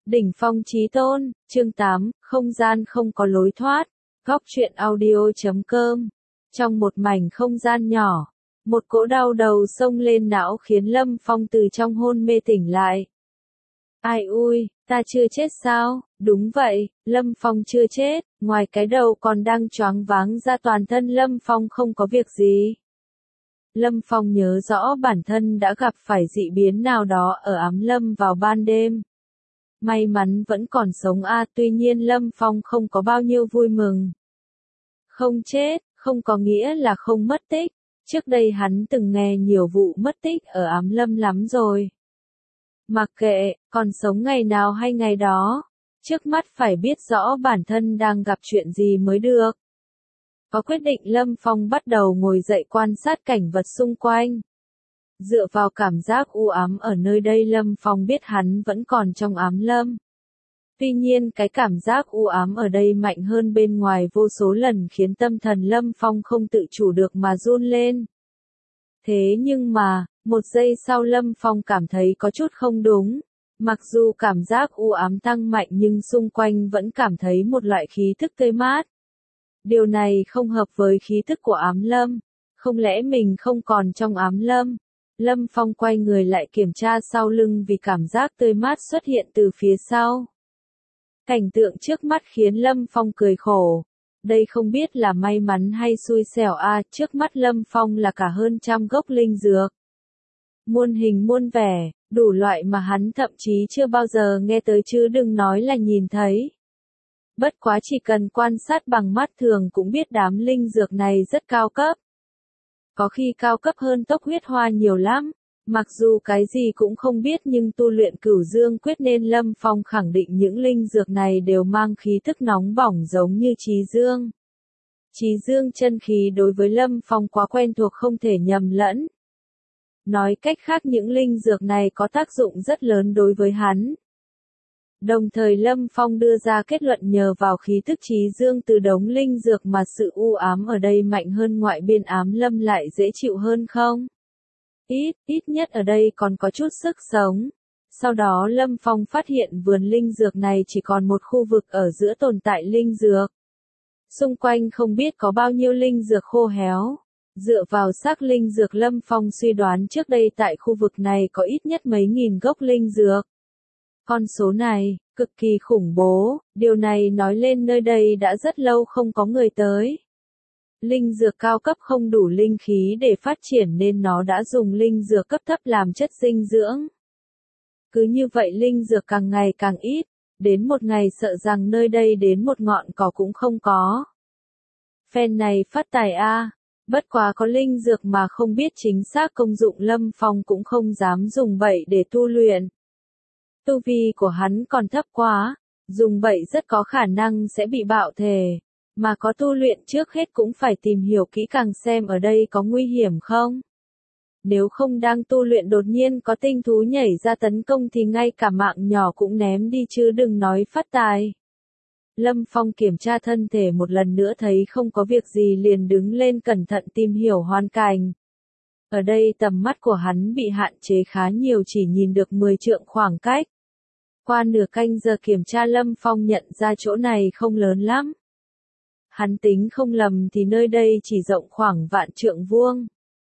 Đỉnh phong chí tôn, chương 8, không gian không có lối thoát, góc truyện audio.com. Trong một mảnh không gian nhỏ, một cỗ đau đầu xông lên não khiến Lâm Phong từ trong hôn mê tỉnh lại. Ai ui, ta chưa chết sao? Đúng vậy, Lâm Phong chưa chết, ngoài cái đầu còn đang choáng váng ra toàn thân Lâm Phong không có việc gì. Lâm Phong nhớ rõ bản thân đã gặp phải dị biến nào đó ở Ám Lâm vào ban đêm. May mắn vẫn còn sống tuy nhiên Lâm Phong không có bao nhiêu vui mừng. Không chết, không có nghĩa là không mất tích. Trước đây hắn từng nghe nhiều vụ mất tích ở Ám Lâm lắm rồi. Mặc kệ, còn sống ngày nào hay ngày đó, trước mắt phải biết rõ bản thân đang gặp chuyện gì mới được. Có quyết định Lâm Phong bắt đầu ngồi dậy quan sát cảnh vật xung quanh. Dựa vào cảm giác u ám ở nơi đây Lâm Phong biết hắn vẫn còn trong Ám Lâm. Tuy nhiên cái cảm giác u ám ở đây mạnh hơn bên ngoài vô số lần khiến tâm thần Lâm Phong không tự chủ được mà run lên. Thế nhưng mà, một giây sau Lâm Phong cảm thấy có chút không đúng. Mặc dù cảm giác u ám tăng mạnh nhưng xung quanh vẫn cảm thấy một loại khí thức tươi mát. Điều này không hợp với khí thức của Ám Lâm. Không lẽ mình không còn trong Ám Lâm? Lâm Phong quay người lại kiểm tra sau lưng vì cảm giác tươi mát xuất hiện từ phía sau. Cảnh tượng trước mắt khiến Lâm Phong cười khổ. Đây không biết là may mắn hay xui xẻo trước mắt Lâm Phong là cả hơn 100 gốc linh dược. Muôn hình muôn vẻ, đủ loại mà hắn thậm chí chưa bao giờ nghe tới chứ đừng nói là nhìn thấy. Bất quá chỉ cần quan sát bằng mắt thường cũng biết đám linh dược này rất cao cấp. Có khi cao cấp hơn tốc huyết hoa nhiều lắm. Mặc dù cái gì cũng không biết nhưng tu luyện Cửu Dương Quyết nên Lâm Phong khẳng định những linh dược này đều mang khí thức nóng bỏng giống như Chí Dương. Chí Dương chân khí đối với Lâm Phong quá quen thuộc không thể nhầm lẫn. Nói cách khác những linh dược này có tác dụng rất lớn đối với hắn. Đồng thời Lâm Phong đưa ra kết luận nhờ vào khí thức Chí Dương từ đống linh dược mà sự u ám ở đây mạnh hơn ngoại biên Ám Lâm lại dễ chịu hơn không? Ít nhất ở đây còn có chút sức sống. Sau đó Lâm Phong phát hiện vườn linh dược này chỉ còn một khu vực ở giữa tồn tại linh dược. Xung quanh không biết có bao nhiêu linh dược khô héo. Dựa vào xác linh dược Lâm Phong suy đoán trước đây tại khu vực này có ít nhất mấy nghìn gốc linh dược. Con số này, cực kỳ khủng bố, điều này nói lên nơi đây đã rất lâu không có người tới. Linh dược cao cấp không đủ linh khí để phát triển nên nó đã dùng linh dược cấp thấp làm chất dinh dưỡng. Cứ như vậy linh dược càng ngày càng ít, đến một ngày sợ rằng nơi đây đến một ngọn cỏ cũng không có. Phen này phát tài bất quá có linh dược mà không biết chính xác công dụng Lâm Phong cũng không dám dùng bậy để tu luyện. Tu vi của hắn còn thấp quá, dùng bậy rất có khả năng sẽ bị bạo thể. Mà có tu luyện trước hết cũng phải tìm hiểu kỹ càng xem ở đây có nguy hiểm không. Nếu không đang tu luyện đột nhiên có tinh thú nhảy ra tấn công thì ngay cả mạng nhỏ cũng ném đi chứ đừng nói phát tài. Lâm Phong kiểm tra thân thể một lần nữa thấy không có việc gì liền đứng lên cẩn thận tìm hiểu hoàn cảnh. Ở đây tầm mắt của hắn bị hạn chế khá nhiều chỉ nhìn được 10 trượng khoảng cách. Qua nửa canh giờ kiểm tra Lâm Phong nhận ra chỗ này không lớn lắm. Hắn tính không lầm thì nơi đây chỉ rộng khoảng vạn trượng vuông.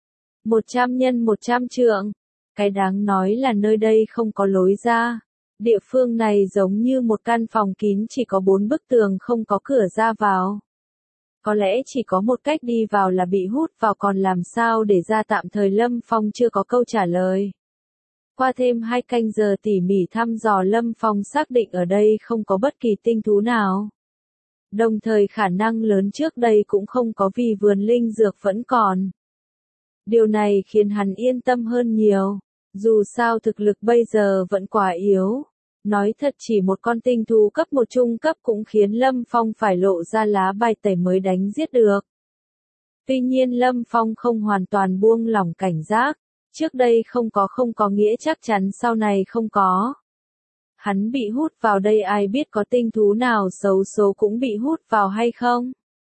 100 x 100 trượng. Cái đáng nói là nơi đây không có lối ra. Địa phương này giống như một căn phòng kín chỉ có 4 bức tường không có cửa ra vào. Có lẽ chỉ có một cách đi vào là bị hút vào còn làm sao để ra tạm thời Lâm Phong chưa có câu trả lời. Qua thêm 2 canh giờ tỉ mỉ thăm dò Lâm Phong xác định ở đây không có bất kỳ tinh thú nào. Đồng thời khả năng lớn trước đây cũng không có vì vườn linh dược vẫn còn. Điều này khiến hắn yên tâm hơn nhiều. Dù sao thực lực bây giờ vẫn quá yếu. Nói thật chỉ một con tinh thú cấp 1 trung cấp cũng khiến Lâm Phong phải lộ ra lá bài tẩy mới đánh giết được. Tuy nhiên Lâm Phong không hoàn toàn buông lỏng cảnh giác. Trước đây không có nghĩa chắc chắn sau này không có. Hắn bị hút vào đây ai biết có tinh thú nào xấu số cũng bị hút vào hay không.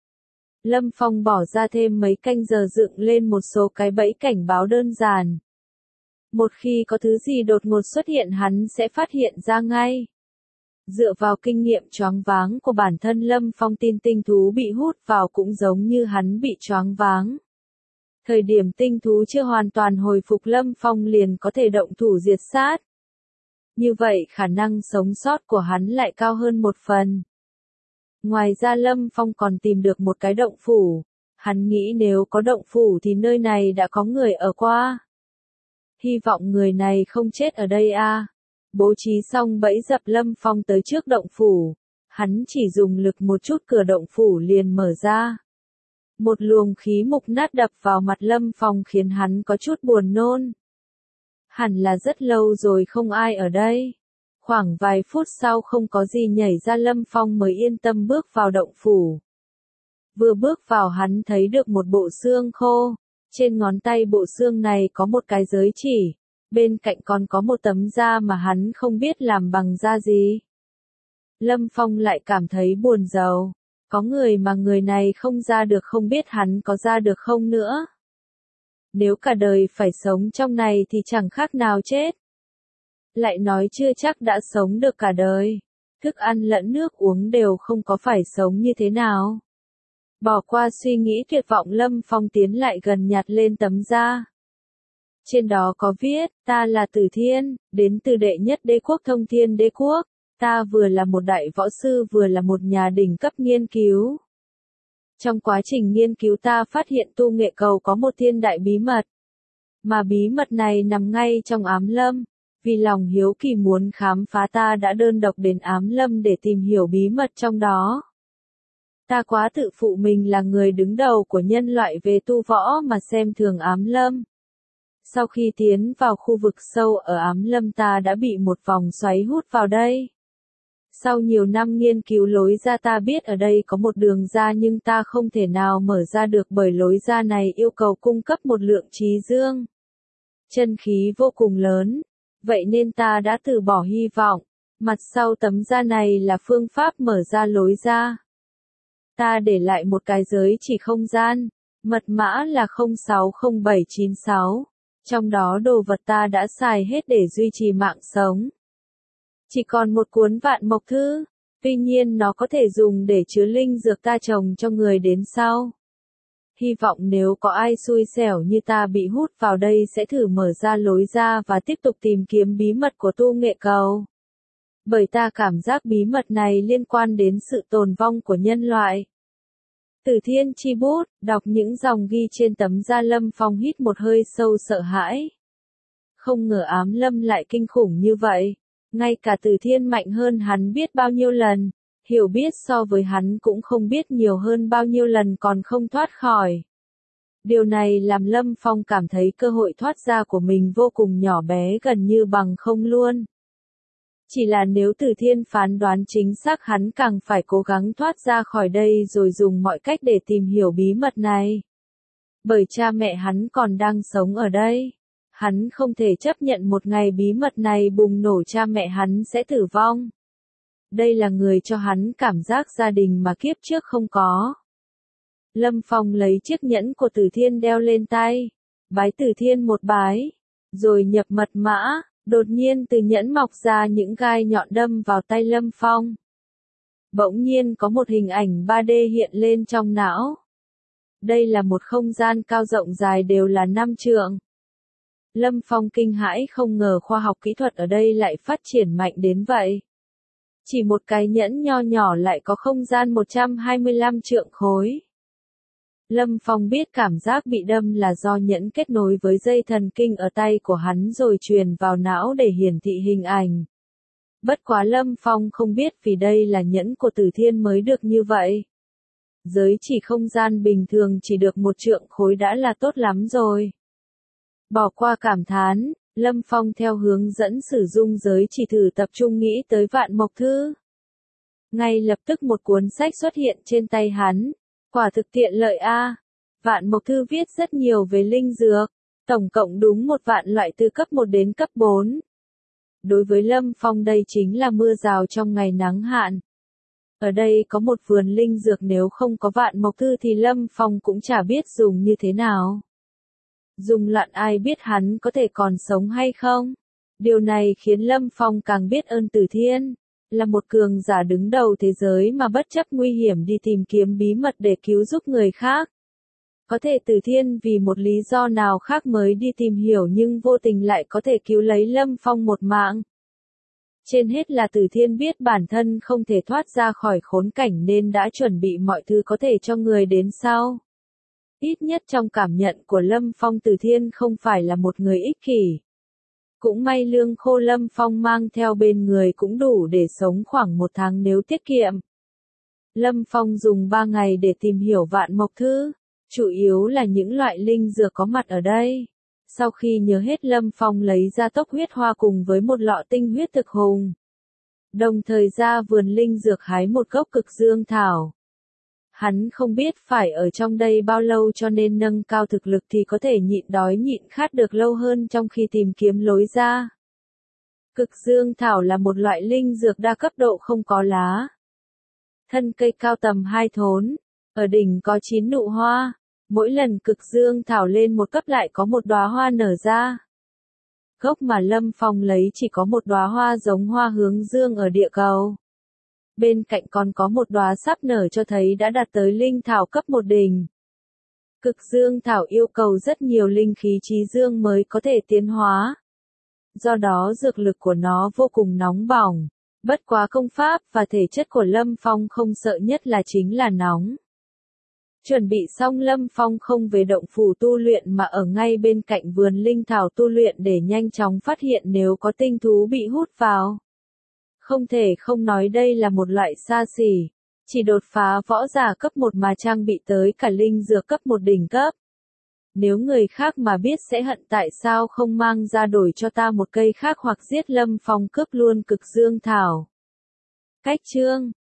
Lâm Phong bỏ ra thêm mấy canh giờ dựng lên một số cái bẫy cảnh báo đơn giản. Một khi có thứ gì đột ngột xuất hiện hắn sẽ phát hiện ra ngay. Dựa vào kinh nghiệm choáng váng của bản thân Lâm Phong tin tinh thú bị hút vào cũng giống như hắn bị choáng váng. Thời điểm tinh thú chưa hoàn toàn hồi phục Lâm Phong liền có thể động thủ diệt sát. Như vậy khả năng sống sót của hắn lại cao hơn một phần. Ngoài ra Lâm Phong còn tìm được một cái động phủ. Hắn nghĩ nếu có động phủ thì nơi này đã có người ở qua. Hy vọng người này không chết ở đây a. Bố trí xong bẫy dập Lâm Phong tới trước động phủ. Hắn chỉ dùng lực một chút cửa động phủ liền mở ra. Một luồng khí mục nát đập vào mặt Lâm Phong khiến hắn có chút buồn nôn. Hẳn là rất lâu rồi không ai ở đây. Khoảng vài phút sau không có gì nhảy ra Lâm Phong mới yên tâm bước vào động phủ. Vừa bước vào hắn thấy được một bộ xương khô. Trên ngón tay bộ xương này có một cái giới chỉ. Bên cạnh còn có một tấm da mà hắn không biết làm bằng da gì. Lâm Phong lại cảm thấy buồn rầu. Có người mà người này không ra được không biết hắn có ra được không nữa. Nếu cả đời phải sống trong này thì chẳng khác nào chết. Lại nói chưa chắc đã sống được cả đời. Thức ăn lẫn nước uống đều không có phải sống như thế nào. Bỏ qua suy nghĩ tuyệt vọng Lâm Phong tiến lại gần nhặt lên tấm da. Trên đó có viết, ta là Tử Thiên, đến từ đệ nhất đế quốc Thông Thiên Đế Quốc. Ta vừa là một đại võ sư vừa là một nhà đỉnh cấp nghiên cứu. Trong quá trình nghiên cứu ta phát hiện tu nghệ cầu có một thiên đại bí mật. Mà bí mật này nằm ngay trong ám lâm. Vì lòng hiếu kỳ muốn khám phá ta đã đơn độc đến ám lâm để tìm hiểu bí mật trong đó. Ta quá tự phụ mình là người đứng đầu của nhân loại về tu võ mà xem thường ám lâm. Sau khi tiến vào khu vực sâu ở ám lâm ta đã bị một vòng xoáy hút vào đây. Sau nhiều năm nghiên cứu lối ra ta biết ở đây có một đường ra nhưng ta không thể nào mở ra được bởi lối ra này yêu cầu cung cấp một lượng trí dương. Chân khí vô cùng lớn, vậy nên ta đã từ bỏ hy vọng. Mặt sau tấm da này là phương pháp mở ra lối ra. Ta để lại một cái giới chỉ không gian, mật mã là 060796. Trong đó đồ vật ta đã xài hết để duy trì mạng sống. Chỉ còn một cuốn vạn mộc thư, tuy nhiên nó có thể dùng để chứa linh dược ta trồng cho người đến sau. Hy vọng nếu có ai xui xẻo như ta bị hút vào đây sẽ thử mở ra lối ra và tiếp tục tìm kiếm bí mật của tu nghệ cầu. Bởi ta cảm giác bí mật này liên quan đến sự tồn vong của nhân loại. Tử Thiên chi bút, đọc những dòng ghi trên tấm da Lâm Phong hít một hơi sâu sợ hãi. Không ngờ ám lâm lại kinh khủng như vậy. Ngay cả Tử Thiên mạnh hơn hắn biết bao nhiêu lần, hiểu biết so với hắn cũng không biết nhiều hơn bao nhiêu lần còn không thoát khỏi. Điều này làm Lâm Phong cảm thấy cơ hội thoát ra của mình vô cùng nhỏ bé gần như bằng không luôn. Chỉ là nếu Tử Thiên phán đoán chính xác hắn càng phải cố gắng thoát ra khỏi đây rồi dùng mọi cách để tìm hiểu bí mật này. Bởi cha mẹ hắn còn đang sống ở đây. Hắn không thể chấp nhận một ngày bí mật này bùng nổ cha mẹ hắn sẽ tử vong. Đây là người cho hắn cảm giác gia đình mà kiếp trước không có. Lâm Phong lấy chiếc nhẫn của Tử Thiên đeo lên tay. Bái Tử Thiên một bái. Rồi nhập mật mã. Đột nhiên từ nhẫn mọc ra những gai nhọn đâm vào tay Lâm Phong. Bỗng nhiên có một hình ảnh 3D hiện lên trong não. Đây là một không gian cao rộng dài đều là 5 trượng. Lâm Phong kinh hãi không ngờ khoa học kỹ thuật ở đây lại phát triển mạnh đến vậy. Chỉ một cái nhẫn nho nhỏ lại có không gian 125 trượng khối. Lâm Phong biết cảm giác bị đâm là do nhẫn kết nối với dây thần kinh ở tay của hắn rồi truyền vào não để hiển thị hình ảnh. Bất quá Lâm Phong không biết vì đây là nhẫn của Tử Thiên mới được như vậy. Giới chỉ không gian bình thường chỉ được 1 trượng khối đã là tốt lắm rồi. Bỏ qua cảm thán, Lâm Phong theo hướng dẫn sử dụng giới chỉ thử tập trung nghĩ tới vạn mộc thư. Ngay lập tức một cuốn sách xuất hiện trên tay hắn. Quả thực tiện lợi a. Vạn mộc thư viết rất nhiều về linh dược, tổng cộng đúng 1 vạn loại từ cấp 1 đến cấp 4. Đối với Lâm Phong đây chính là mưa rào trong ngày nắng hạn. Ở đây có một vườn linh dược nếu không có vạn mộc thư thì Lâm Phong cũng chả biết dùng như thế nào. Dùng loạn ai biết hắn có thể còn sống hay không. Điều này khiến Lâm Phong càng biết ơn Tử Thiên. là một cường giả đứng đầu thế giới mà bất chấp nguy hiểm đi tìm kiếm bí mật để cứu giúp người khác. Có thể Từ Thiên vì một lý do nào khác mới đi tìm hiểu nhưng vô tình lại có thể cứu lấy Lâm Phong một mạng. Trên hết là Từ Thiên biết bản thân không thể thoát ra khỏi khốn cảnh nên đã chuẩn bị mọi thứ có thể cho người đến sau. Ít nhất trong cảm nhận của Lâm Phong, Từ Thiên không phải là một người ích kỷ. Cũng may lương khô Lâm Phong mang theo bên người cũng đủ để sống khoảng 1 tháng nếu tiết kiệm. Lâm Phong dùng 3 ngày để tìm hiểu Vạn Mộc Thư, chủ yếu là những loại linh dược có mặt ở đây. Sau khi nhớ hết, Lâm Phong lấy ra tốc huyết hoa cùng với một lọ tinh huyết thực hùng. Đồng thời ra vườn linh dược hái một gốc cực dương thảo. Hắn không biết phải ở trong đây bao lâu cho nên nâng cao thực lực thì có thể nhịn đói nhịn khát được lâu hơn trong khi tìm kiếm lối ra. Cực dương thảo là một loại linh dược đa cấp độ không có lá. Thân cây cao tầm 2 thốn, ở đỉnh có 9 nụ hoa. Mỗi lần cực dương thảo lên một cấp lại có một đóa hoa nở ra. Gốc mà Lâm Phong lấy chỉ có một đóa hoa giống hoa hướng dương ở địa cầu. Bên cạnh còn có một đóa sắp nở cho thấy đã đạt tới linh thảo cấp 1 đỉnh. Cực dương thảo yêu cầu rất nhiều linh khí trí dương mới có thể tiến hóa. Do đó dược lực của nó vô cùng nóng bỏng. Bất quá công pháp và thể chất của Lâm Phong không sợ nhất là chính là nóng. Chuẩn bị xong, Lâm Phong không về động phủ tu luyện mà ở ngay bên cạnh vườn linh thảo tu luyện để nhanh chóng phát hiện nếu có tinh thú bị hút vào. Không thể không nói đây là một loại xa xỉ. Chỉ đột phá võ giả cấp 1 mà trang bị tới cả linh dược cấp 1 đỉnh cấp. Nếu người khác mà biết sẽ hận tại sao không mang ra đổi cho ta một cây khác hoặc giết Lâm Phong cướp luôn cực dương thảo. Cách chương